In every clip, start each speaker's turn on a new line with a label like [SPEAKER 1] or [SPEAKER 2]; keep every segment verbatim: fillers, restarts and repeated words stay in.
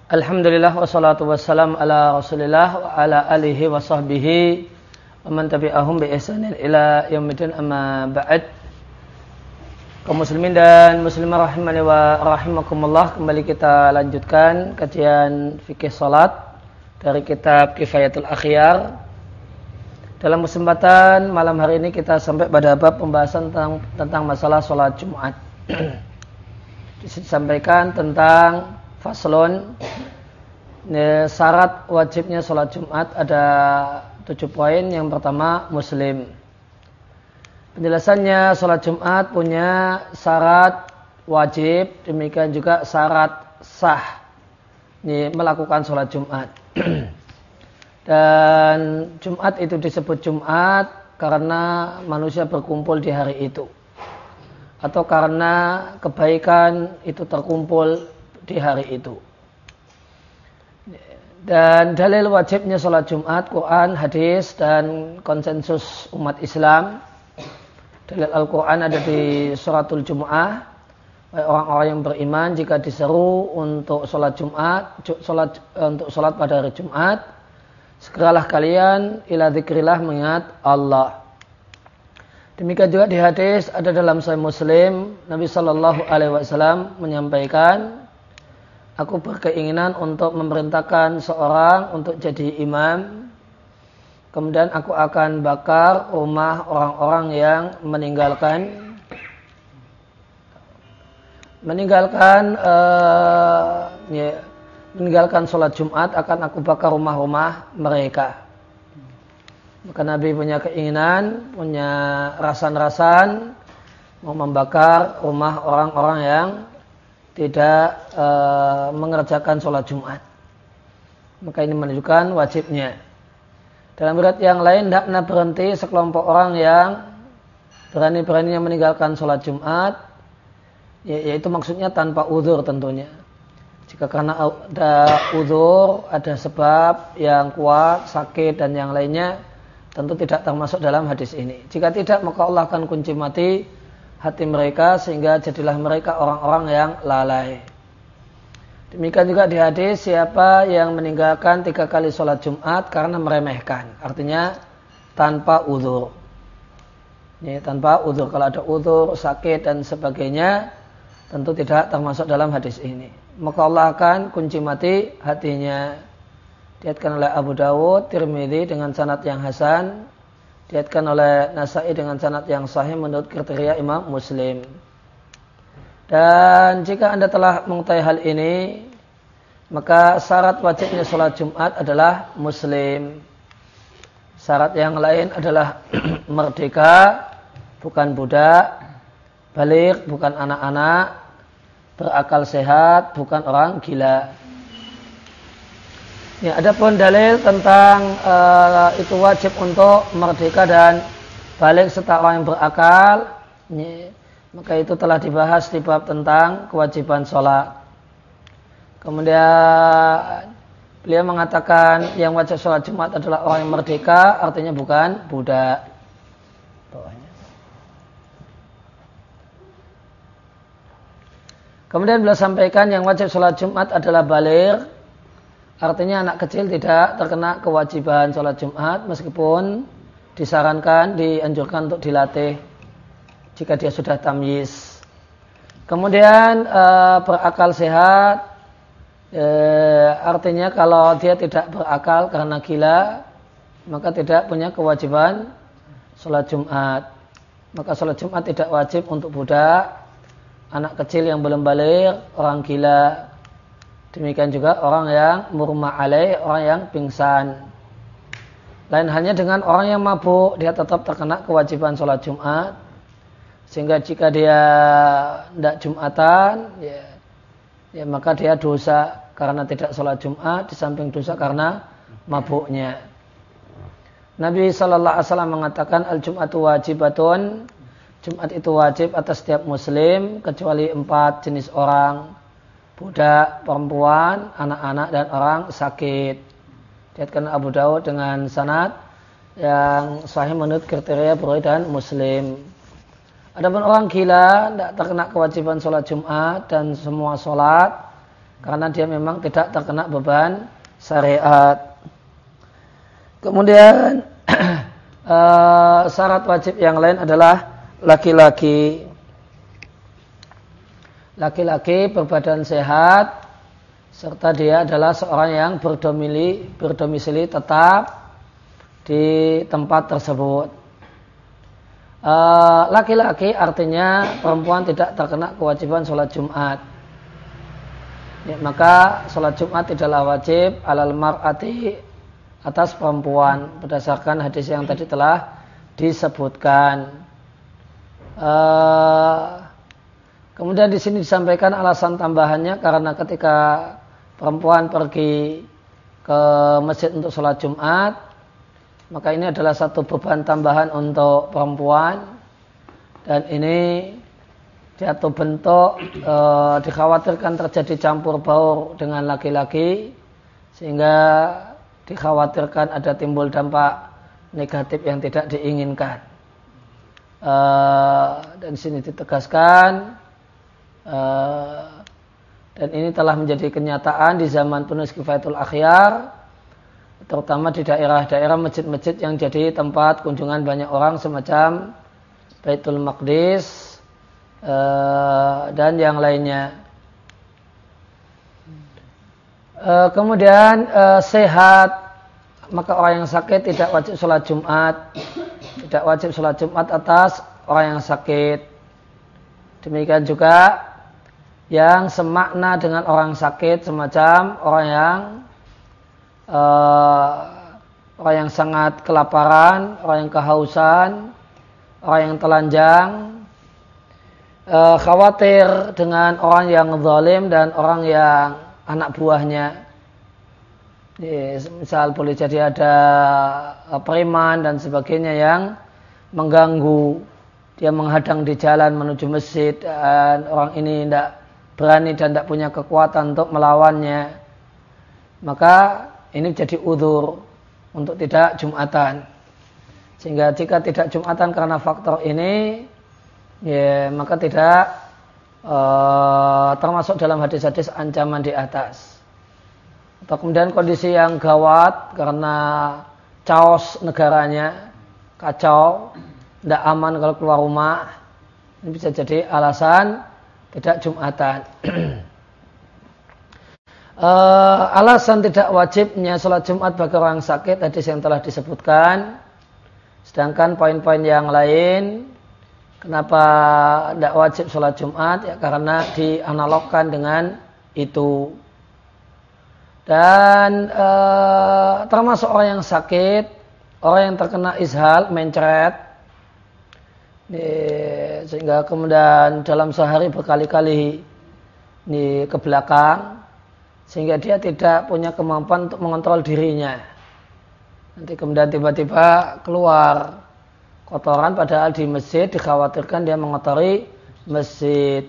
[SPEAKER 1] Alhamdulillah wassalatu wassalam ala Rasulillah wa ala alihi wa sahbihi wa man tabi'ahum bi ihsanin ila yaumiddin, amma ba'd. Kaum muslimin dan muslimah rahimani wa rahimakumullah, kembali kita lanjutkan kajian fikih salat dari kitab Kifayatul Akhyar. Dalam kesempatan malam hari ini kita sampai pada bab pembahasan tentang, tentang masalah salat Jumat. Disampaikan tentang faslon, syarat wajibnya sholat Jumat ada tujuh poin. Yang pertama, muslim. Penjelasannya, sholat Jumat punya syarat wajib, demikian juga syarat sah ini melakukan sholat Jumat. Dan Jumat itu disebut Jumat karena manusia berkumpul di hari itu, atau karena kebaikan itu terkumpul di hari itu. Dan dalil wajibnya sholat Jumat, Quran, hadis, dan konsensus umat Islam. Dalil Al-Quran ada di suratul Jumu'ah. Orang-orang yang beriman jika diseru untuk sholat Jumat, sholat, untuk sholat pada hari Jumat, segeralah kalian ila dzikrillah, mengingat Allah. Demikian juga di hadis ada dalam Sahih Muslim, Nabi Shallallahu Alaihi Wasallam menyampaikan, aku berkeinginan untuk memerintahkan seorang untuk jadi imam. Kemudian aku akan bakar rumah orang-orang yang meninggalkan meninggalkan uh, ya, meninggalkan sholat Jumat. Akan aku bakar rumah-rumah mereka. Maka Nabi punya keinginan, punya rasan-rasan mau membakar rumah orang-orang yang tidak e, mengerjakan sholat Jumat. Maka ini menunjukkan wajibnya. Dalam riwayat yang lain, hendaknya berhenti sekelompok orang yang berani-beraninya meninggalkan sholat Jumat, yaitu maksudnya tanpa uzur tentunya. Jika karena ada uzur, ada sebab yang kuat, sakit dan yang lainnya, tentu tidak termasuk dalam hadis ini. Jika tidak, maka Allah akan kunci mati hati mereka sehingga jadilah mereka orang-orang yang lalai. Demikian juga di hadis, siapa yang meninggalkan tiga kali sholat Jumat karena meremehkan, artinya tanpa uzur. Ya, tanpa uzur. Kalau ada uzur, sakit dan sebagainya, tentu tidak termasuk dalam hadis ini. Maka Allah akan kunci mati hatinya. Diriwayatkan oleh Abu Dawud, Tirmidzi dengan sanad yang hasan. Diriwayatkan oleh Nasa'i dengan sanad yang sahih menurut kriteria Imam Muslim. Dan jika Anda telah mengetahui hal ini, maka syarat wajibnya sholat Jumat adalah muslim. Syarat yang lain adalah merdeka, bukan budak, baligh, bukan anak-anak, berakal sehat, bukan orang gila. Ya, adapun dalil tentang uh, itu wajib untuk merdeka dan balik serta orang yang berakal, ya, maka itu telah dibahas di bab tentang kewajiban sholat. Kemudian beliau mengatakan yang wajib sholat Jumat adalah orang yang merdeka, artinya bukan budak. Kemudian beliau sampaikan yang wajib sholat Jumat adalah baligh. Artinya anak kecil tidak terkena kewajiban sholat Jumat meskipun disarankan, dianjurkan untuk dilatih jika dia sudah tamyiz. Kemudian e, berakal sehat, e, artinya kalau dia tidak berakal karena gila, maka tidak punya kewajiban sholat Jumat. Maka sholat Jumat tidak wajib untuk budak, anak kecil yang belum baligh, orang gila. Demikian juga orang yang murma alaih, orang yang pingsan. Lain halnya dengan orang yang mabuk, dia tetap terkena kewajiban sholat Jumat. Sehingga jika dia tidak Jumatan, ya, ya maka dia dosa karena tidak sholat Jumat, di samping dosa karena mabuknya. Nabi Shallallahu Alaihi Wasallam mengatakan al-Jum'atu wajibatun. Jumat itu wajib atas setiap muslim kecuali empat jenis orang. Budak, perempuan, anak-anak, dan orang sakit. Diriwayatkan Abu Dawud dengan sanad yang sahih menurut kriteria Bukhari dan Muslim. Adapun orang gila tidak terkena kewajiban sholat Jumat dan semua sholat karena dia memang tidak terkena beban syariat. Kemudian uh, syarat wajib yang lain adalah laki-laki. Laki-laki berbadan sehat serta dia adalah seorang yang berdomisili, berdomisili tetap di tempat tersebut. Uh, laki-laki artinya perempuan tidak terkena kewajiban sholat Jumat. Ya, maka sholat Jumat tidaklah wajib alal mar'ati atas perempuan berdasarkan hadis yang tadi telah disebutkan. Uh, kemudian di sini disampaikan alasan tambahannya karena ketika perempuan pergi ke masjid untuk sholat Jumat, maka ini adalah satu beban tambahan untuk perempuan dan ini jatuh bentuk e, dikhawatirkan terjadi campur baur dengan laki-laki sehingga dikhawatirkan ada timbul dampak negatif yang tidak diinginkan. E, dan di sini ditegaskan e, dan ini telah menjadi kenyataan di zaman penulis Kifayatul Akhyar, terutama di daerah-daerah masjid-masjid yang jadi tempat kunjungan banyak orang semacam Baitul Maqdis uh, dan yang lainnya. Uh, kemudian uh, sehat, maka orang yang sakit tidak wajib sholat Jumat, tidak wajib sholat Jumat atas orang yang sakit. Demikian juga yang semakna dengan orang sakit semacam orang yang Uh, orang yang sangat kelaparan, orang yang kehausan, orang yang telanjang, uh, khawatir dengan orang yang zalim dan orang yang anak buahnya. Yes, misal boleh jadi ada uh, preman dan sebagainya yang mengganggu, dia menghadang di jalan menuju masjid dan orang ini tidak berani dan tidak punya kekuatan untuk melawannya, maka ini jadi udzur untuk tidak Jumatan. Sehingga jika tidak Jumatan karena faktor ini, ya maka tidak uh, termasuk dalam hadis-hadis ancaman di atas. Atau kemudian kondisi yang gawat karena chaos negaranya, kacau, tidak aman kalau keluar rumah, ini bisa jadi alasan tidak Jumatan. Uh, alasan tidak wajibnya sholat Jumat bagi orang sakit hadis yang telah disebutkan. Sedangkan poin-poin yang lain kenapa tidak wajib sholat Jumat, ya karena dianalogkan dengan itu. Dan uh, termasuk orang yang sakit, orang yang terkena ishal, mencret, ini, sehingga kemudian dalam sehari berkali-kali ini ke belakang, sehingga dia tidak punya kemampuan untuk mengontrol dirinya. Nanti kemudian tiba-tiba keluar kotoran padahal di masjid dikhawatirkan dia mengotori masjid.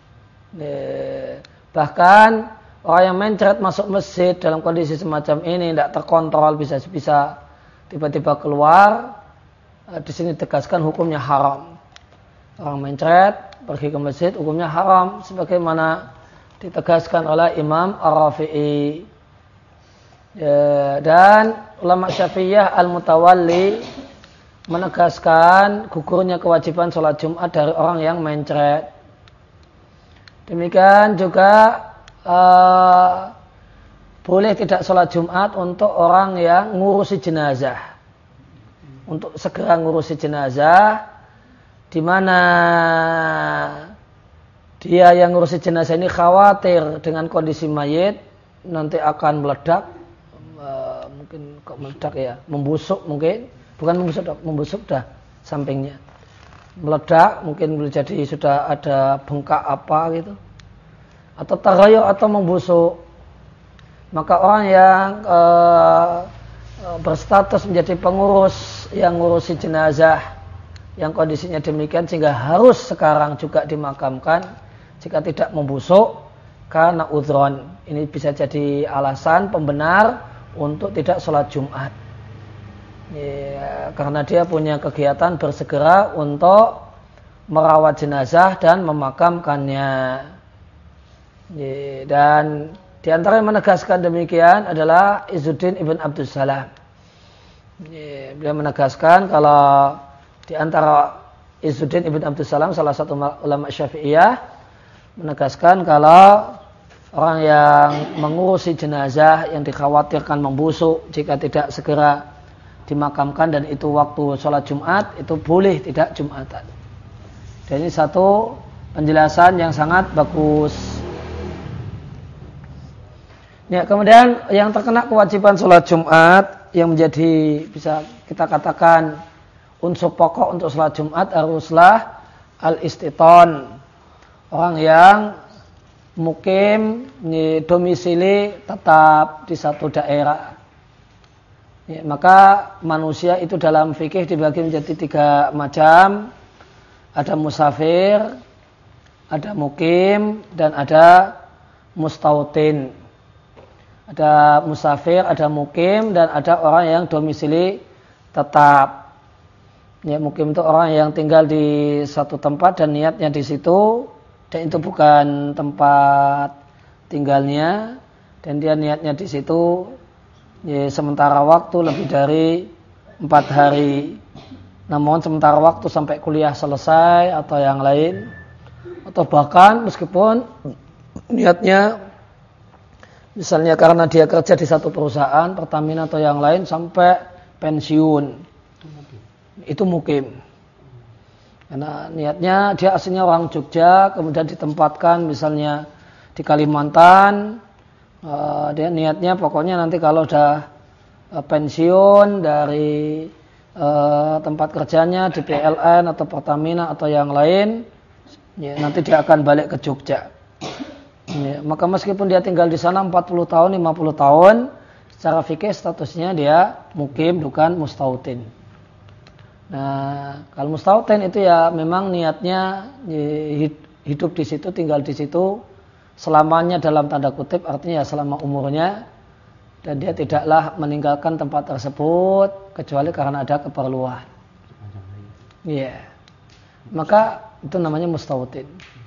[SPEAKER 1] Bahkan orang yang mencret masuk masjid dalam kondisi semacam ini tidak terkontrol, bisa-bisa tiba-tiba keluar. Di sini tegaskan hukumnya haram. Orang mencret pergi ke masjid hukumnya haram sebagaimana ditegaskan oleh Imam Ar-Rafi'i. Ya, dan ulama Syafi'iyah Al-Mutawalli menegaskan gugurnya kewajiban sholat Jumat dari orang yang mencret. Demikian juga uh, boleh tidak sholat Jumat untuk orang yang ngurusi jenazah. Untuk segera ngurusi jenazah, di mana dia yang ngurusi jenazah ini khawatir dengan kondisi mayit nanti akan meledak, uh, mungkin kok meledak ya, membusuk mungkin, bukan membusuk, membusuk dah sampingnya, meledak mungkin boleh jadi sudah ada bengkak apa gitu, atau tergayur atau membusuk, maka orang yang uh, berstatus menjadi pengurus yang ngurusi jenazah yang kondisinya demikian sehingga harus sekarang juga dimakamkan. Jika tidak membusuk karena udhron, ini bisa jadi alasan pembenar untuk tidak sholat Jumat. Ya, karena dia punya kegiatan bersegera untuk merawat jenazah dan memakamkannya. Dan di antara yang menegaskan demikian adalah Izzuddin ibn Abdus Salam. Beliau menegaskan kalau di antara Izzuddin ibn Abdus Salam, salah satu ulama Syafi'iyah, menegaskan kalau orang yang mengurusi jenazah yang dikhawatirkan membusuk jika tidak segera dimakamkan dan itu waktu sholat Jumat, itu boleh tidak Jumatan. Dan ini satu penjelasan yang sangat bagus. Ya, kemudian yang terkena kewajiban sholat Jumat yang menjadi bisa kita katakan unsur pokok untuk sholat Jumat haruslah al-istiton, orang yang mukim domisili tetap di satu daerah. Ya, maka manusia itu dalam fikih dibagi menjadi tiga macam. Ada musafir, ada mukim, dan ada mustautin. Ada musafir, ada mukim, dan ada orang yang domisili tetap. Ya, mukim itu orang yang tinggal di satu tempat dan niatnya di situ, dan itu bukan tempat tinggalnya, dan dia niatnya di situ ya, sementara waktu lebih dari empat hari. Namun sementara waktu sampai kuliah selesai atau yang lain, atau bahkan meskipun niatnya misalnya karena dia kerja di satu perusahaan Pertamina atau yang lain sampai pensiun, itu mukim. Karena niatnya dia aslinya orang Jogja, kemudian ditempatkan misalnya di Kalimantan, uh, dia niatnya pokoknya nanti kalau udah uh, pensiun dari uh, tempat kerjanya di P L N atau Pertamina atau yang lain, ya, nanti dia akan balik ke Jogja. Ya, maka meskipun dia tinggal di sana empat puluh tahun, lima puluh tahun, secara fikih statusnya dia mukim bukan mustautin. Nah, kalau mustautin itu ya memang niatnya hidup di situ, tinggal di situ selamanya dalam tanda kutip, artinya ya selama umurnya, dan dia tidaklah meninggalkan tempat tersebut kecuali karena ada keperluan. Iya. Yeah. Maka itu namanya mustautin.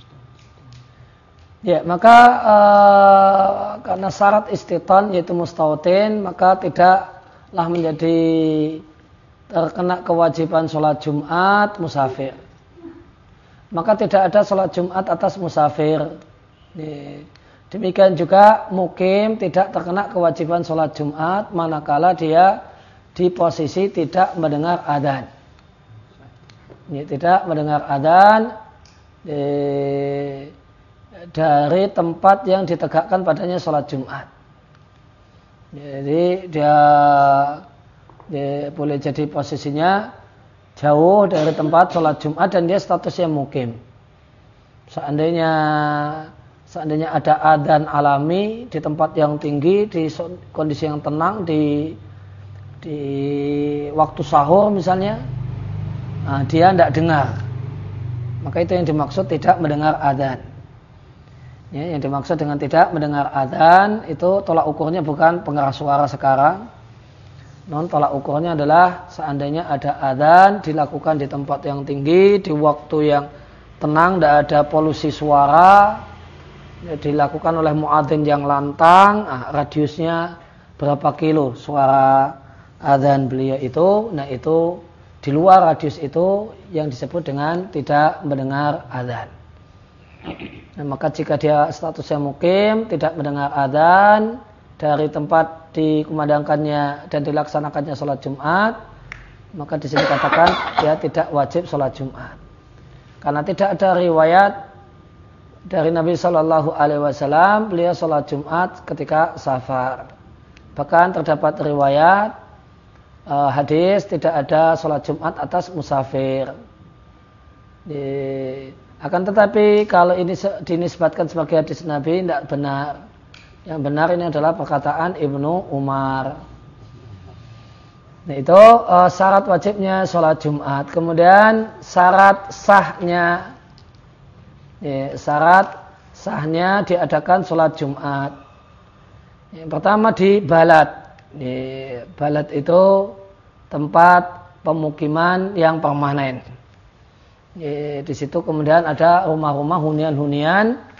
[SPEAKER 1] Ya, maka uh, karena syarat istiton yaitu mustautin, maka tidaklah menjadi terkena kewajiban sholat Jumat musafir. Maka tidak ada sholat Jumat atas musafir. Demikian juga mukim tidak terkena kewajiban sholat Jumat manakala dia di posisi tidak mendengar adzan. Tidak mendengar adzan dari tempat yang ditegakkan padanya sholat Jumat. Jadi dia, dia boleh jadi posisinya jauh dari tempat sholat Jumat dan dia statusnya mukim. Seandainya seandainya ada adzan alami di tempat yang tinggi, di kondisi yang tenang, di di waktu sahur misalnya, nah, dia tidak dengar. Maka itu yang dimaksud tidak mendengar adzan. Ya, yang dimaksud dengan tidak mendengar adzan itu tolak ukurnya bukan pengeras suara sekarang. Non tolak ukurnya adalah seandainya ada adzan dilakukan di tempat yang tinggi, di waktu yang tenang, tidak ada polusi suara, ya, dilakukan oleh muadzin yang lantang, ah, radiusnya berapa kilo suara adzan beliau itu, nah itu di luar radius itu yang disebut dengan tidak mendengar adzan. Nah, maka jika dia statusnya mukim, tidak mendengar adzan dari tempat dikumandangkannya dan dilaksanakannya sholat Jumat, maka di sini katakan dia tidak wajib sholat Jumat. Karena tidak ada riwayat dari Nabi Shallallahu Alaihi Wasallam beliau sholat Jumat ketika safar. Bahkan terdapat riwayat uh, hadis tidak ada sholat Jumat atas musafir. Di, akan tetapi kalau ini dinisbatkan sebagai hadis Nabi tidak benar. Yang benar ini adalah perkataan Ibnu Umar. Nah, itu uh, syarat wajibnya sholat Jumat. Kemudian syarat sahnya, ya, syarat sahnya diadakan sholat Jumat. Yang pertama di balad. Ya, balad itu tempat pemukiman yang permanen. Ya, di situ kemudian ada rumah-rumah hunian-hunian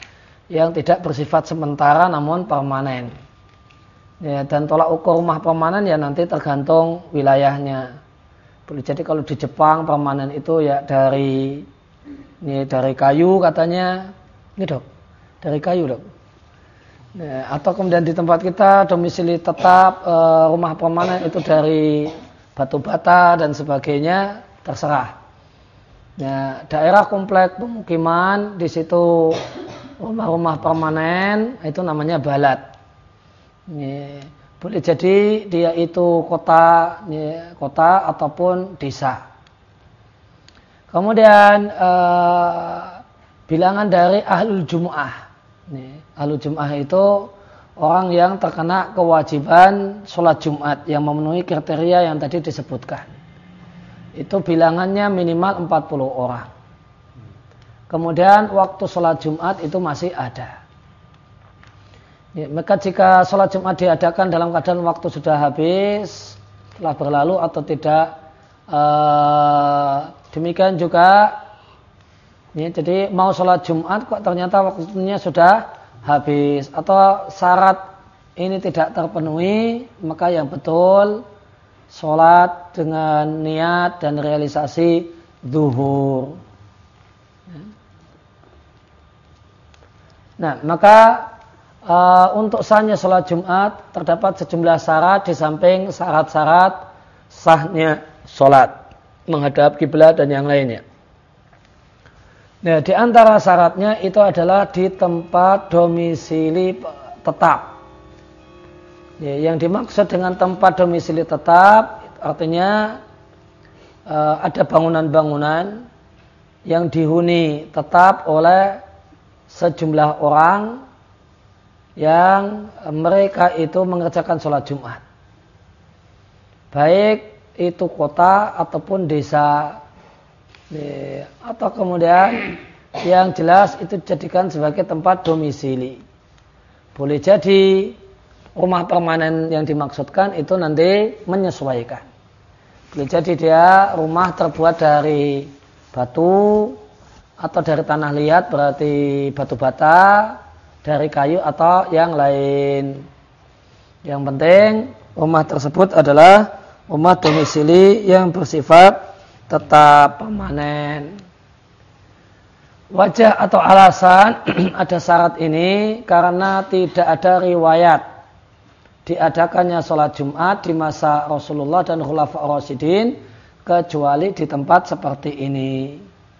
[SPEAKER 1] yang tidak bersifat sementara namun permanen. Ya, dan tolak ukur rumah permanen ya nanti tergantung wilayahnya. Boleh jadi kalau di Jepang permanen itu ya dari ini dari kayu katanya, ini dok, dari kayu dok. Ya, atau kemudian di tempat kita domisili tetap e, rumah permanen itu dari batu bata dan sebagainya, terserah. Ya, daerah komplek pemukiman di situ rumah-rumah permanen itu namanya balad. Ya, boleh jadi dia itu kota, ya, kota ataupun desa. Kemudian e, bilangan dari ahlul jumu'ah. Nih, ahlul jum'ah itu orang yang terkena kewajiban sholat Jumat yang memenuhi kriteria yang tadi disebutkan. Itu bilangannya minimal empat puluh orang. Kemudian waktu sholat Jumat itu masih ada. Ya, maka jika sholat Jumat diadakan dalam keadaan waktu sudah habis, telah berlalu atau tidak, ee, demikian juga. Ya, jadi mau sholat Jumat kok ternyata waktunya sudah habis atau syarat ini tidak terpenuhi, maka yang betul sholat dengan niat dan realisasi zuhur. Nah, maka uh, untuk sahnya sholat Jumat terdapat sejumlah syarat di samping syarat-syarat sahnya sholat menghadap kiblat dan yang lainnya. Nah, di antara syaratnya itu adalah di tempat domisili tetap. Ya, yang dimaksud dengan tempat domisili tetap artinya uh, ada bangunan-bangunan yang dihuni tetap oleh sejumlah orang yang mereka itu mengerjakan sholat Jumat. Baik itu kota ataupun desa. Atau kemudian yang jelas itu dijadikan sebagai tempat domisili. Boleh jadi rumah permanen yang dimaksudkan itu nanti menyesuaikan. Boleh jadi dia rumah terbuat dari batu atau dari tanah liat berarti batu bata, dari kayu atau yang lain. Yang penting rumah tersebut adalah rumah domisili yang bersifat tetap permanen. Wajah atau alasan ada syarat ini karena tidak ada riwayat diadakannya sholat Jumat di masa Rasulullah dan Khulafaur Rasyidin kecuali di tempat seperti ini.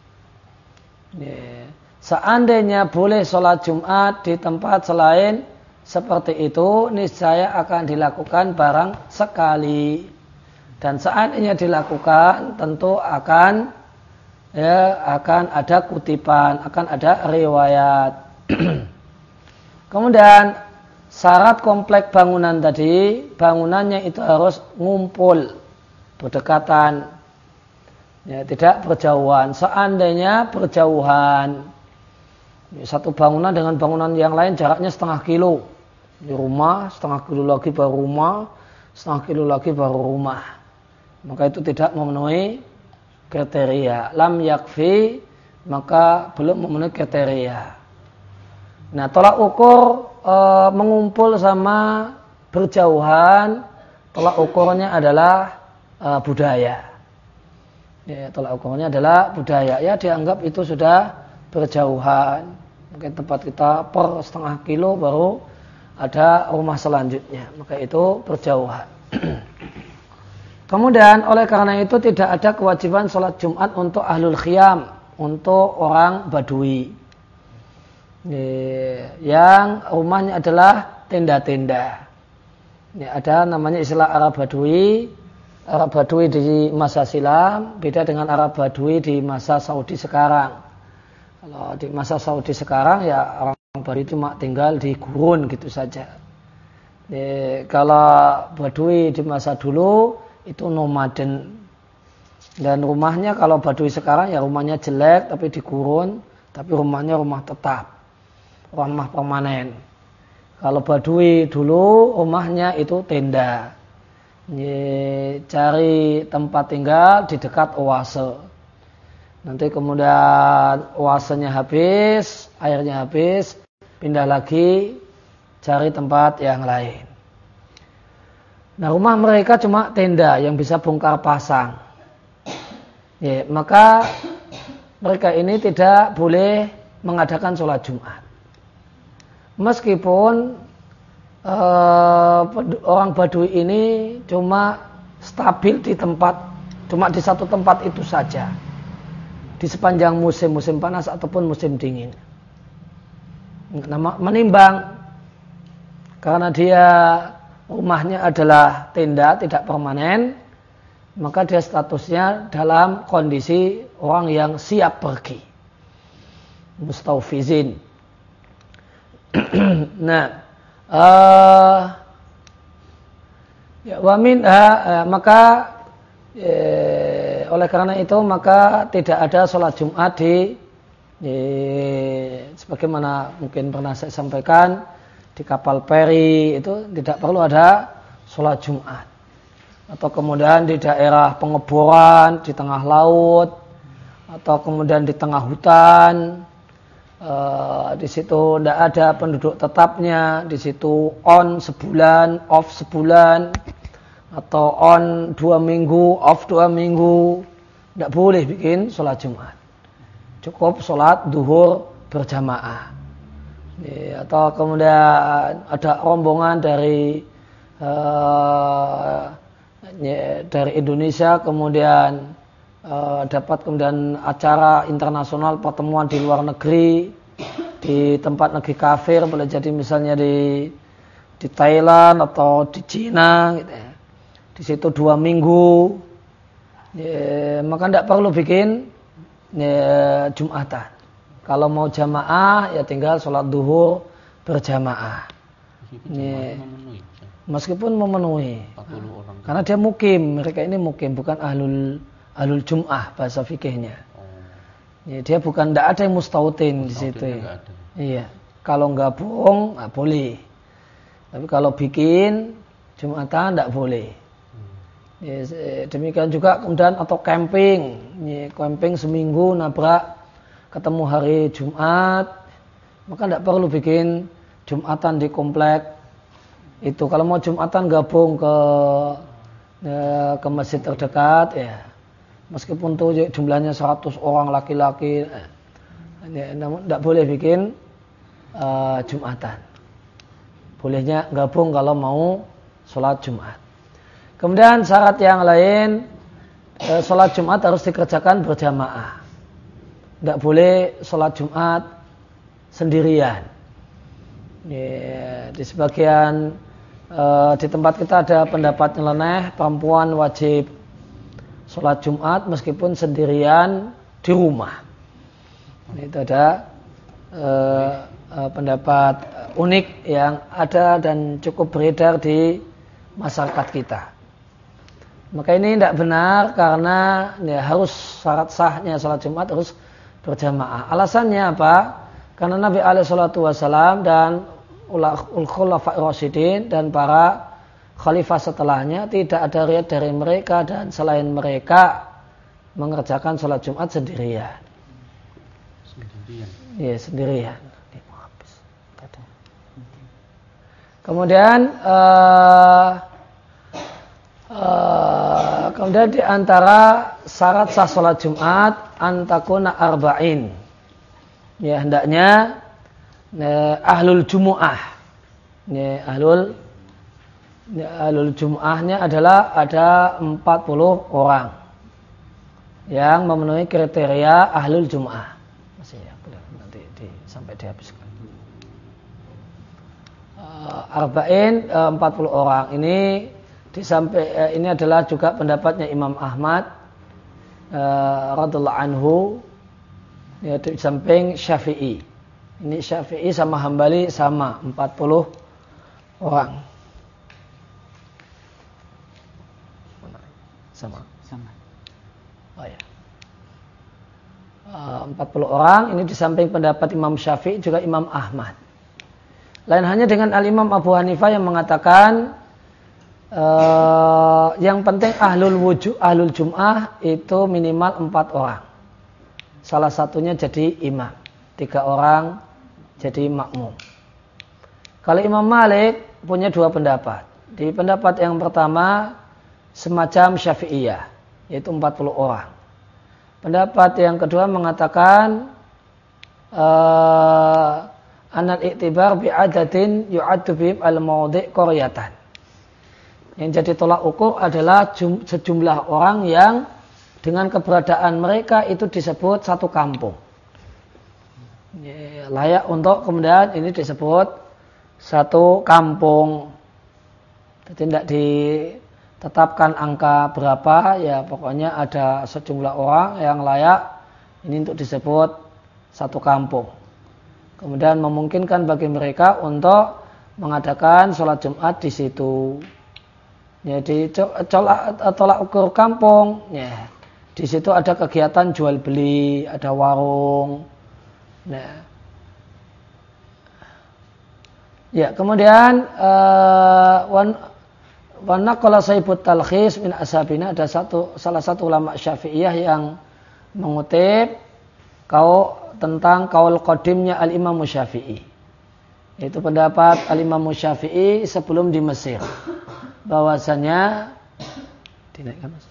[SPEAKER 1] Seandainya boleh sholat Jumat di tempat selain seperti itu, niscaya akan dilakukan barang sekali. Dan seandainya dilakukan tentu akan ya akan ada kutipan, akan ada riwayat. Kemudian syarat komplek bangunan tadi, bangunannya itu harus ngumpul, berdekatan, ya, tidak berjauhan. Seandainya berjauhan, satu bangunan dengan bangunan yang lain jaraknya setengah kilo, di rumah setengah kilo lagi baru rumah, setengah kilo lagi baru rumah. Maka itu tidak memenuhi kriteria. Lam yakfi, maka belum memenuhi kriteria. Nah, tolak ukur e, mengumpul sama berjauhan, tolak ukurnya adalah e, budaya. Ya, tolak ukurnya adalah budaya. Ya, dianggap itu sudah berjauhan. Mungkin tempat kita per setengah kilo baru ada rumah selanjutnya. Maka itu berjauhan. Kemudian oleh karena itu tidak ada kewajiban sholat Jumat untuk ahlul khiyam, untuk orang badui yang rumahnya adalah tenda-tenda. Ada namanya istilah Arab Badui. Arab Badui di masa silam beda dengan Arab Badui di masa Saudi sekarang. Kalau di masa Saudi sekarang ya orang Badui cuma tinggal di gurun gitu saja. Kalau Badui di masa dulu itu nomaden, dan rumahnya kalau Badui sekarang ya rumahnya jelek tapi di gurun, tapi rumahnya rumah tetap, rumah permanen. Kalau Badui dulu rumahnya itu tenda, cari tempat tinggal di dekat oase. Nanti kemudian oasenya habis, airnya habis, pindah lagi, cari tempat yang lain. Nah, rumah mereka cuma tenda yang bisa bongkar pasang. Ya, maka mereka ini tidak boleh mengadakan sholat Jumat. Meskipun uh, orang Badui ini cuma stabil di tempat, cuma di satu tempat itu saja. Di sepanjang musim-musim panas ataupun musim dingin. Nah, menimbang karena dia rumahnya adalah tenda, tidak permanen, maka dia statusnya dalam kondisi orang yang siap pergi. Mustaufizin. Nah, uh, ya, wamin, uh, maka eh, oleh karena itu maka tidak ada sholat Jumat di, di sebagaimana mungkin pernah saya sampaikan di kapal feri itu tidak perlu ada sholat Jumat. Atau kemudian di daerah pengeboran di tengah laut atau kemudian di tengah hutan. Uh, di situ tidak ada penduduk tetapnya, di situ on sebulan, off sebulan, atau on dua minggu, off dua minggu, tidak boleh bikin sholat Jumat. Cukup sholat duhur berjamaah. Ya, atau kemudian ada rombongan dari uh, ya, dari Indonesia, kemudian Uh, dapat kemudian acara internasional pertemuan di luar negeri di tempat negeri kafir, boleh jadi misalnya di di Thailand atau di Cina gitu ya. Di situ dua minggu ya, maka tidak perlu bikin ya, Jumatan. Kalau mau jamaah ya tinggal sholat duhur berjamaah ya, meskipun memenuhi nah, karena dia mukim, mereka ini mukim bukan ahlul Ahlul Jum'ah bahasa fikihnya. Oh. Ya, dia bukan, tidak ada yang mustautin di situ. Ya. Iya. Kalau gabung, nah, boleh. Tapi kalau bikin Jumatan tidak boleh. Hmm. Ya, demikian juga kemudian atau camping, ya, camping seminggu nabrak ketemu hari Jumat, maka tidak perlu bikin Jumatan di komplek itu. Kalau mau Jumatan gabung ke ya, ke masjid terdekat, ya. Meskipun tuh jumlahnya seratus orang laki-laki, eh, namun tidak boleh bikin uh, Jumatan. Bolehnya gabung kalau mau sholat Jumat. Kemudian syarat yang lain, eh, sholat Jumat harus dikerjakan berjamaah. Tidak boleh sholat Jumat sendirian. Ya, di sebagian uh, di tempat kita ada pendapat nyeleneh, perempuan wajib sholat Jumat meskipun sendirian di rumah. Itu ada uh, uh, pendapat unik yang ada dan cukup beredar di masyarakat kita. Maka ini tidak benar karena ya, harus syarat sahnya sholat Jumat harus berjamaah. Alasannya apa? Karena Nabi alaihi salatu wasallam dan ul khulafa ar-rasyidin dan para khalifah setelahnya tidak ada riwayat dari mereka dan selain mereka mengerjakan sholat Jumat sendirian. Sendirian. Iya, sendirian. Kemudian uh, uh, kemudian di antara syarat sah sholat Jumat antakuna arba'in. Ya, hendaknya uh, ahlul jumu'ah. Ya, ahlul Ya, ahlul Jum'ahnya adalah ada empat puluh orang yang memenuhi kriteria ahlul Jum'ah. Masih ya, nanti di, sampai dihabiskan. Uh, Arba'in uh, empat puluh orang ini disampai uh, ini adalah juga pendapatnya Imam Ahmad uh, radhiyallahu anhu ya, di samping Syafi'i. Ini Syafi'i sama Hambali sama empat puluh orang. Sama. Sama. Oh ya. Uh, empat puluh orang ini di samping pendapat Imam Syafi'i juga Imam Ahmad. Lain hanya dengan Al-Imam Abu Hanifah yang mengatakan uh, yang penting ahlul wuju, ahlul jum'ah itu minimal empat orang. Salah satunya jadi imam, tiga orang jadi makmum. Kalau Imam Malik punya dua pendapat. Di pendapat yang pertama semacam Syafi'iyah, yaitu empat puluh orang. Pendapat yang kedua mengatakan uh, anal i'tibar bi'adatin yu'addu bihim al-mawdi' qaryatan. Yang jadi tolak ukur adalah jum, sejumlah orang yang dengan keberadaan mereka itu disebut satu kampung. Ya, layak untuk kemudian ini disebut satu kampung. Jadi tidak ditetapkan angka berapa, ya pokoknya ada sejumlah orang yang layak ini untuk disebut satu kampung. Kemudian memungkinkan bagi mereka untuk mengadakan sholat Jumat di situ. Jadi tolak, tolak ukur kampung, ya di situ ada kegiatan jual beli, ada warung. Nah, ya kemudian uh, Wana qala Saibut Talkhis min ashabina, ada satu salah satu ulama Syafi'iyah yang mengutip kau tentang kaul qadimnya Al-Imam Syafi'i. Itu pendapat Al-Imam Syafi'i sebelum di Mesir. Bahwasanya dinaikkan Mas.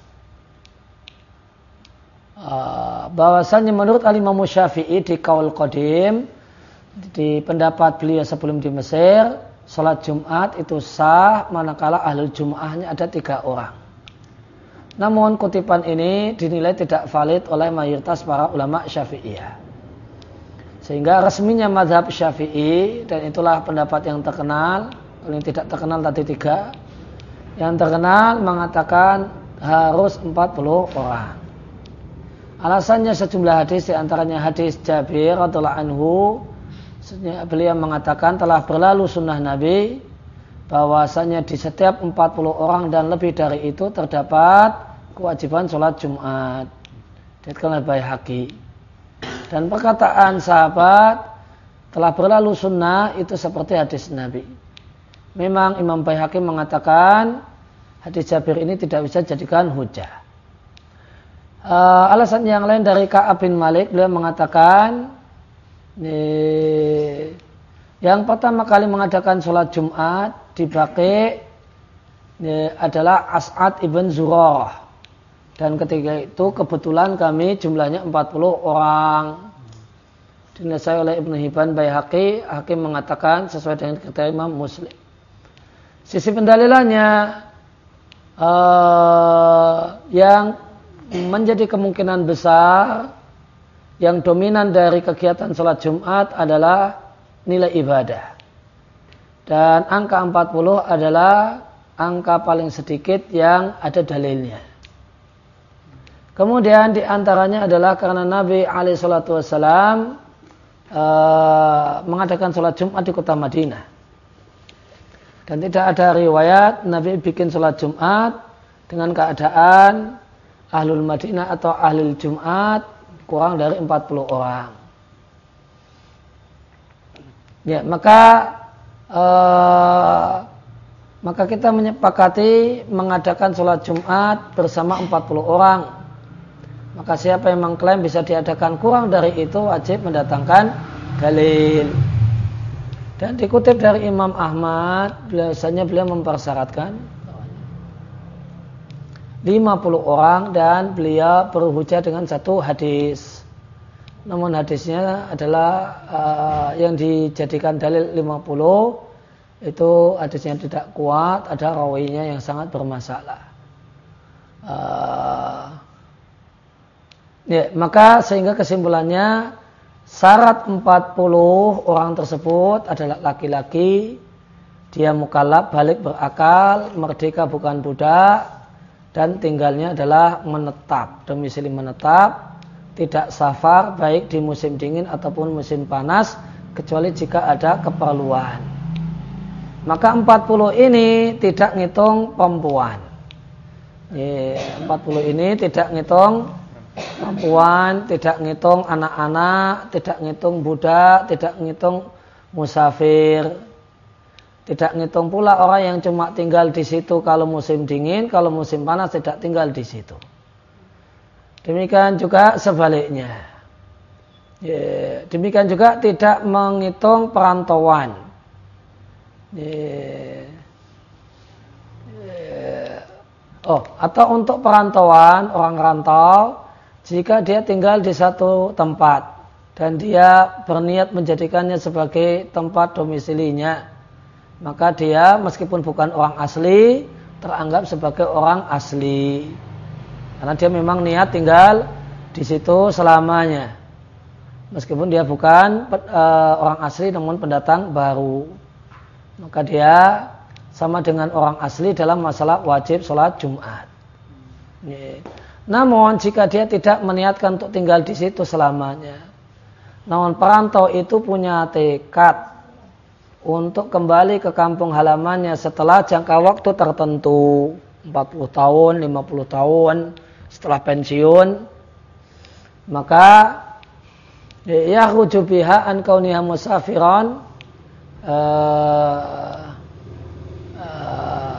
[SPEAKER 1] Uh, bahwasanya menurut Al-Imam Syafi'i di kaul qadim, di pendapat beliau sebelum di Mesir, salat Jumat itu sah manakala ahlul Jum'ahnya ada tiga orang. Namun kutipan ini dinilai tidak valid oleh mayoritas para ulama Syafi'iyah. Sehingga resminya mazhab Syafi'i, dan itulah pendapat yang terkenal, yang tidak terkenal tadi tiga, yang terkenal mengatakan harus empat puluh orang. Alasannya sejumlah hadis, diantaranya hadis Jabir radhiyallahu anhu. Beliau mengatakan telah berlalu sunnah Nabi bahwasanya di setiap empat puluh orang dan lebih dari itu terdapat kewajiban sholat Jumat. Dikatakan oleh Baihaqi. Dan perkataan sahabat telah berlalu sunnah itu seperti hadis Nabi. Memang Imam Baihaqi mengatakan hadis Jabir ini tidak bisa dijadikan hujah. Uh, alasan yang lain dari Ka'ab bin Malik, beliau mengatakan Nih, yang pertama kali mengadakan sholat Jumat di Baqi adalah As'ad ibn Zurarah, dan ketika itu kebetulan kami jumlahnya empat puluh orang. Dinasai oleh Ibnu Hibban Baihaqi, Hakim mengatakan sesuai dengan kriteria Imam Muslim. Sisi pendalilannya uh, yang menjadi kemungkinan besar, yang dominan dari kegiatan sholat Jumat adalah nilai ibadah. Dan angka empat puluh adalah angka paling sedikit yang ada dalilnya. Kemudian diantaranya adalah karena Nabi alaihi salatu wassalam uh, mengadakan sholat Jumat di kota Madinah. Dan tidak ada riwayat Nabi bikin sholat Jumat dengan keadaan ahlul Madinah atau ahlul Jumat kurang dari empat puluh orang. Ya, maka uh, maka kita menyepakati mengadakan sholat Jumat bersama empat puluh orang. Maka siapa yang mengklaim bisa diadakan kurang dari itu wajib mendatangkan dalil. Dan dikutip dari Imam Ahmad, biasanya beliau mempersyaratkan lima puluh orang dan beliau berhujjah dengan satu hadis. Namun hadisnya adalah uh, yang dijadikan dalil lima puluh itu hadisnya tidak kuat, ada rawinya yang sangat bermasalah. Uh, ya, maka sehingga kesimpulannya syarat empat puluh orang tersebut adalah laki-laki, dia mukallaf, balik berakal, merdeka bukan budak, dan tinggalnya adalah menetap, domisili menetap, tidak safar baik di musim dingin ataupun musim panas, kecuali jika ada keperluan. Maka empat puluh ini tidak ngitung perempuan. empat puluh ini tidak ngitung perempuan, tidak ngitung anak-anak, tidak ngitung budak, tidak ngitung musafir. Tidak ngitung pula orang yang cuma tinggal di situ kalau musim dingin, kalau musim panas tidak tinggal di situ. Demikian juga sebaliknya. Ya, demikian juga tidak menghitung perantauan. Oh, atau untuk perantauan, orang rantau, jika dia tinggal di satu tempat dan dia berniat menjadikannya sebagai tempat domisilinya, maka dia meskipun bukan orang asli, teranggap sebagai orang asli. Karena dia memang niat tinggal di situ selamanya. Meskipun dia bukan uh, orang asli namun pendatang baru. Maka dia sama dengan orang asli dalam masalah wajib sholat Jumat. Namun jika dia tidak meniatkan untuk tinggal di situ selamanya, namun perantau itu punya tekad untuk kembali ke kampung halamannya setelah jangka waktu tertentu, empat puluh tahun, lima puluh tahun setelah pensiun, maka yakhruju biha an kauniha musafiran, uh, uh,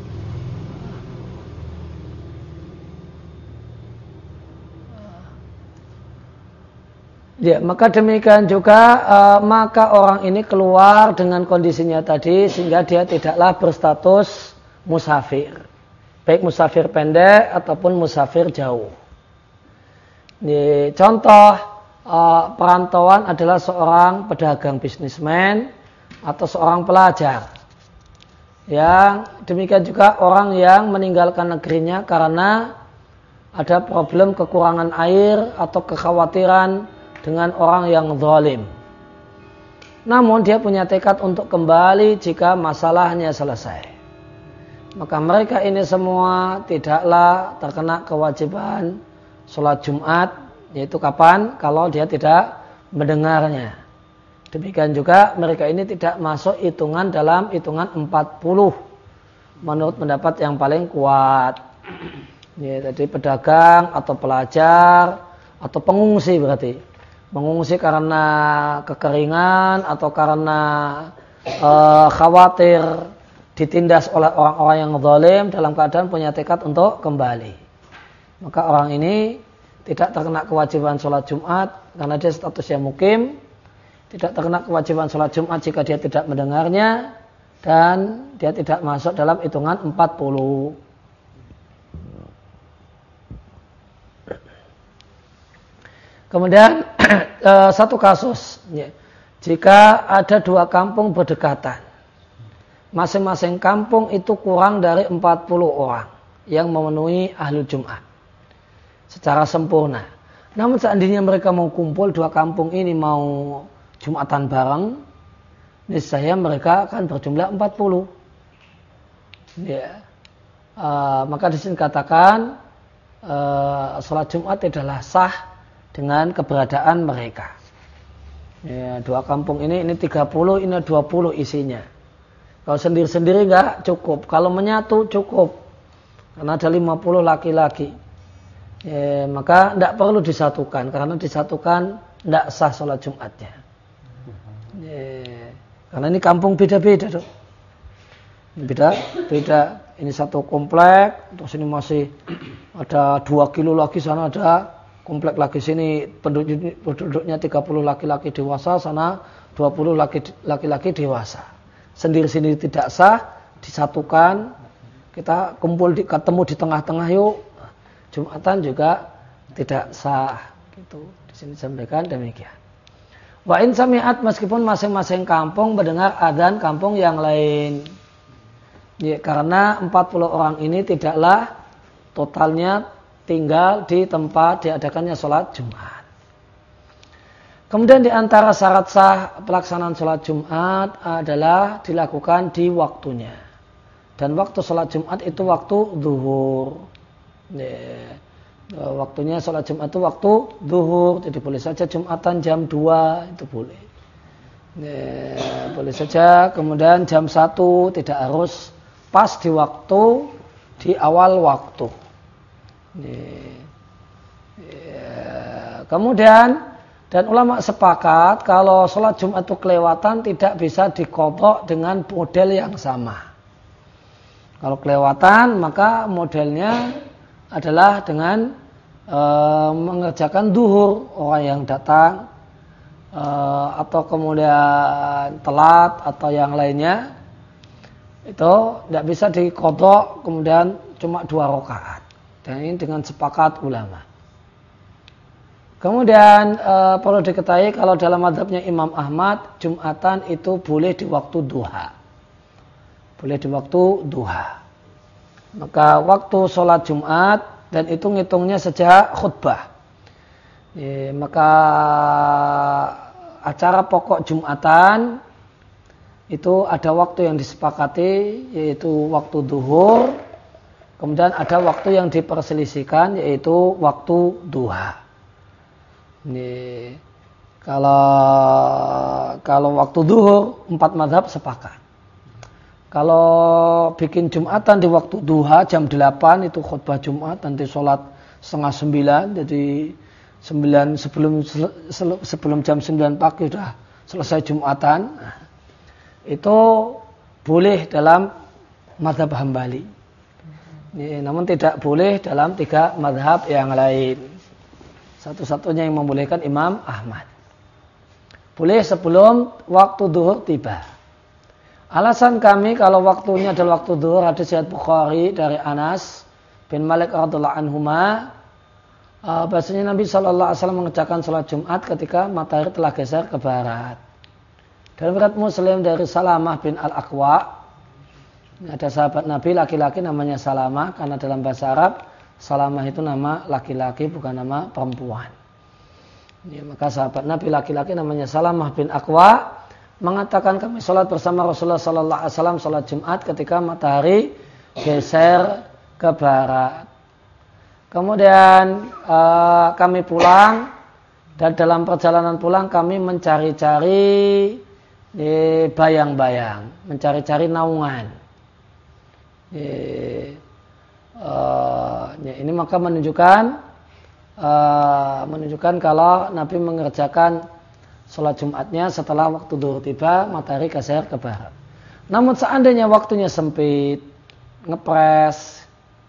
[SPEAKER 1] ya, maka demikian juga uh, maka orang ini keluar dengan kondisinya tadi sehingga dia tidaklah berstatus musafir, baik musafir pendek ataupun musafir jauh. Ini contoh Uh, perantauan adalah seorang pedagang bisnismen atau seorang pelajar. Yang demikian juga orang yang meninggalkan negerinya karena ada problem kekurangan air atau kekhawatiran dengan orang yang zalim. Namun dia punya tekad untuk kembali jika masalahnya selesai. Maka mereka ini semua tidaklah terkena kewajiban sholat Jumat. Yaitu kapan? Kalau dia tidak mendengarnya. Demikian juga mereka ini tidak masuk hitungan dalam hitungan empat puluh menurut pendapat yang paling kuat. Ya, jadi pedagang atau pelajar atau pengungsi berarti. Mengungsi karena kekeringan atau karena uh, khawatir ditindas oleh orang-orang yang zalim dalam keadaan punya tekad untuk kembali. Maka orang ini tidak terkena kewajiban sholat Jumat karena dia statusnya mukim. Tidak terkena kewajiban sholat Jumat jika dia tidak mendengarnya. Dan dia tidak masuk dalam hitungan empat puluh. Kemudian satu kasus. Jika ada dua kampung berdekatan. Masing-masing kampung itu kurang dari empat puluh orang yang memenuhi ahlul Jumat secara sempurna. Namun seandainya mereka mau kumpul, dua kampung ini mau Jumatan bareng, niscaya mereka akan berjumlah empat puluh. Ya. Uh, maka di sini katakan uh, sholat Jumat tidaklah sah dengan keberadaan mereka. Ya, dua kampung ini, ini tiga puluh, ini dua puluh isinya. Kalau sendiri-sendiri enggak cukup. Kalau menyatu cukup. Karena ada lima puluh laki-laki. Ya, maka tidak perlu disatukan karena disatukan tidak sah sholat Jumatnya. Ya, karena ini kampung beda-beda, dok. Beda, beda. Ini satu komplek, terus ini masih ada dua kilo lagi, sana ada komplek lagi, sini penduduk, penduduknya tiga puluh laki-laki dewasa, sana dua puluh laki-laki dewasa. Sendiri-sendiri tidak sah, disatukan. Kita kumpul di, ketemu di tengah-tengah yuk. Jumatan juga tidak sah, gitu. Di sini disampaikan demikian. Wa in sami'at, meskipun masing-masing kampung mendengar adzan kampung yang lain. Ya, karena empat puluh orang ini tidaklah totalnya tinggal di tempat diadakannya sholat Jumat. Kemudian di antara syarat sah pelaksanaan sholat Jumat adalah dilakukan di waktunya. Dan waktu sholat Jumat itu waktu zuhur. Ya, waktunya sholat Jumat itu waktu zuhur, jadi boleh saja Jumatan jam dua itu boleh. Ya, boleh saja. Kemudian jam satu tidak harus pas di waktu di awal waktu. Ya, ya. Kemudian dan ulama sepakat kalau sholat Jumat itu kelewatan tidak bisa diqadha dengan model yang sama. Kalau kelewatan maka modelnya adalah dengan e, mengerjakan duhur orang yang datang e, atau kemudian telat atau yang lainnya itu tidak bisa diqadha kemudian cuma dua rakaat. Dan ini dengan sepakat ulama. Kemudian e, perlu diketahui kalau dalam mazhabnya Imam Ahmad, Jumatan itu boleh di waktu duha. Boleh di waktu duha. Maka waktu sholat Jumat dan itu ngitungnya sejak khutbah. E, maka acara pokok Jumatan itu ada waktu yang disepakati yaitu waktu duhur. Kemudian ada waktu yang diperselisihkan yaitu waktu duha. Ini kalau kalau waktu duhur empat mazhab sepakat. Kalau bikin Jumatan di waktu duha jam delapan itu khutbah Jumat, nanti sholat setengah sembilan, jadi sembilan sebelum sebelum jam sembilan pagi sudah selesai Jumatan. Nah, itu boleh dalam mazhab Hambali. Ini, namun tidak boleh dalam tiga mazhab yang lain. Satu-satunya yang membolehkan Imam Ahmad. Boleh sebelum waktu duhur tiba. Alasan kami kalau waktunya adalah waktu duhur, hadis riwayat Bukhari dari Anas bin Malik radhiyallahu anhuma, uh, bahasanya Nabi shallallahu alaihi wasallam mengerjakan sholat Jumat ketika matahari telah geser ke barat. Dalam riwayat Muslim dari Salamah bin Al-Aqwa, ada sahabat Nabi laki-laki namanya Salamah, karena dalam bahasa Arab Salamah itu nama laki-laki bukan nama perempuan. Ya, maka sahabat Nabi laki-laki namanya Salamah bin Aqwa mengatakan kami sholat bersama Rasulullah Sallallahu Alaihi Wasallam sholat Jumat ketika matahari geser ke barat. Kemudian uh, kami pulang dan dalam perjalanan pulang kami mencari-cari eh, bayang-bayang, mencari-cari naungan. Eh, Uh, ya, ini maka menunjukkan uh, menunjukkan kalau Nabi mengerjakan sholat Jumatnya setelah waktu duhur tiba matahari geser ke barat. Namun seandainya waktunya sempit, ngepres,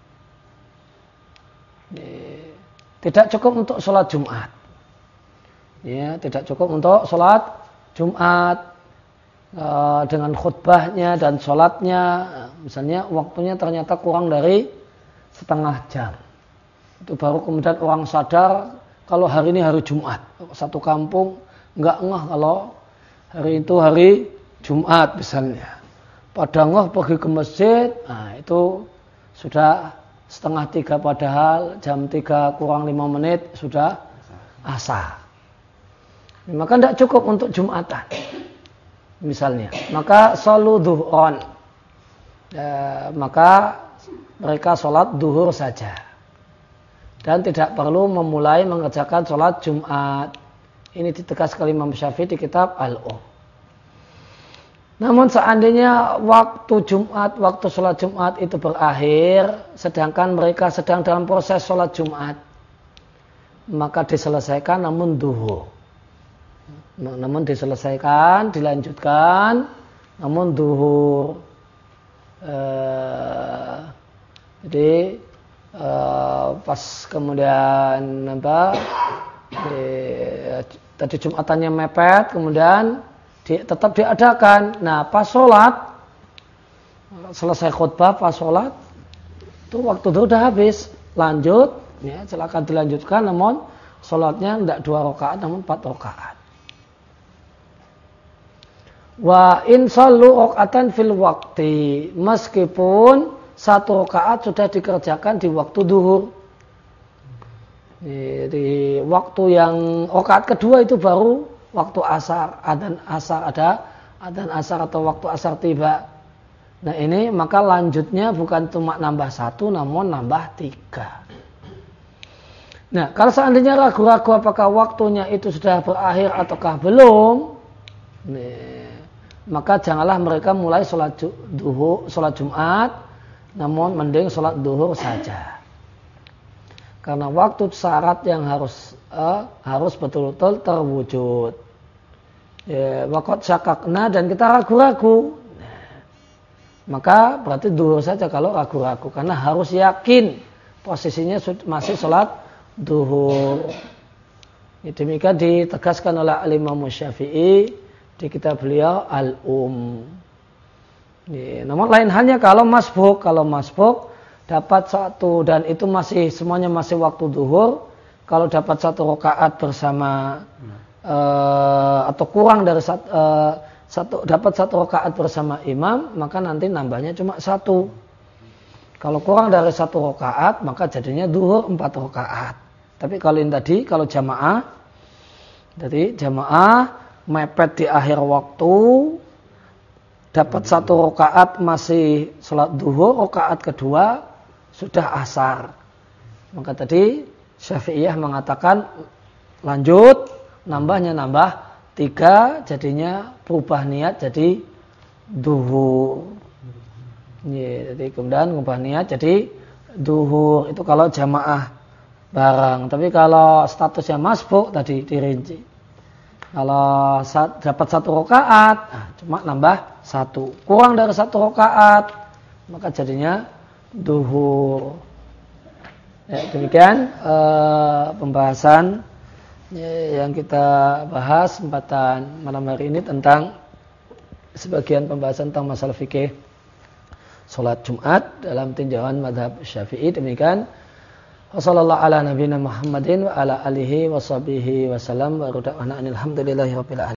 [SPEAKER 1] ya, tidak cukup untuk sholat Jumat. Ya, tidak cukup untuk sholat Jumat uh, dengan khutbahnya dan sholatnya. Misalnya waktunya ternyata kurang dari setengah jam. Itu baru kemudian orang sadar kalau hari ini hari Jumat. Satu kampung enggak ngeh kalau hari itu hari Jumat misalnya. Pada ngeh pergi ke masjid, nah itu sudah setengah tiga padahal jam tiga kurang lima menit sudah asar. Maka tidak cukup untuk Jumatan. Misalnya, maka shalu dhuhron. Ya, maka mereka sholat duhur saja. Dan tidak perlu memulai mengerjakan sholat Jumat. Ini ditegaskan Imam Syafi'i di kitab Al-Um. Namun seandainya waktu Jumat, waktu sholat Jumat itu berakhir, sedangkan mereka sedang dalam proses sholat Jumat, maka diselesaikan namun duhur. Namun diselesaikan, dilanjutkan, namun duhur. Uh, Jadi uh, pas kemudian apa? Di, tadi Jumatannya mepet, kemudian di, tetap diadakan. Nah, pas sholat selesai khutbah, pas sholat itu waktu itu udah habis, lanjut, ya silakan dilanjutkan. Namun sholatnya tidak dua rakaat, namun empat rakaat. Wa in shallu rakaatan fil waqti, meskipun satu rakaat sudah dikerjakan di waktu duhur. Di, di waktu yang rakaat kedua itu baru waktu asar, adzan asar ada, adzan asar atau waktu asar tiba. Nah ini maka lanjutnya bukan cuma nambah satu, namun nambah tiga. Nah kalau seandainya ragu-ragu apakah waktunya itu sudah berakhir ataukah belum, nih, maka janganlah mereka mulai sholat duhur, sholat Jumat. Namun mending sholat duhur saja. Karena waktu syarat yang harus uh, harus betul-betul terwujud. Ya, waktu syakakna dan kita ragu-ragu. Nah, maka berarti duhur saja kalau ragu-ragu. Karena harus yakin posisinya masih sholat duhur. Ya, demikian ditegaskan oleh Imam Syafi'i di kitab beliau Al-Um. Ya, namun lain halnya kalau masbuk, kalau masbuk dapat satu dan itu masih semuanya masih waktu zuhur, kalau dapat satu rakaat bersama hmm. uh, atau kurang dari satu, uh, satu dapat satu rakaat bersama imam, maka nanti nambahnya cuma satu. Kalau kurang dari satu rakaat, maka jadinya zuhur empat rakaat. Tapi kalau ini tadi, kalau jamaah, jadi jamaah mepet di akhir waktu. Dapat satu rakaat masih sholat zuhur, rakaat kedua sudah asar. Maka tadi Syafi'iyah mengatakan lanjut, nambahnya nambah tiga, jadinya berubah niat jadi zuhur. Ya, jadi kemudian berubah niat jadi zuhur. Itu kalau jamaah bareng. Tapi kalau statusnya masbuk tadi dirinci. Kalau saat, dapat satu rakaat, nah, cuma nambah satu. Kurang dari satu rakaat, maka jadinya zuhur. Ya, demikian uh, pembahasan ya, yang kita bahas kesempatan malam hari ini tentang sebagian pembahasan tentang masalah fikih salat Jumat dalam tinjauan mazhab Syafi'i. Demikian. Wassallallahu ala nabiyina Muhammadin wa ala alihi wa sahbihi wa sallam wa rada'ana alhamdulillahi rabbil alamin.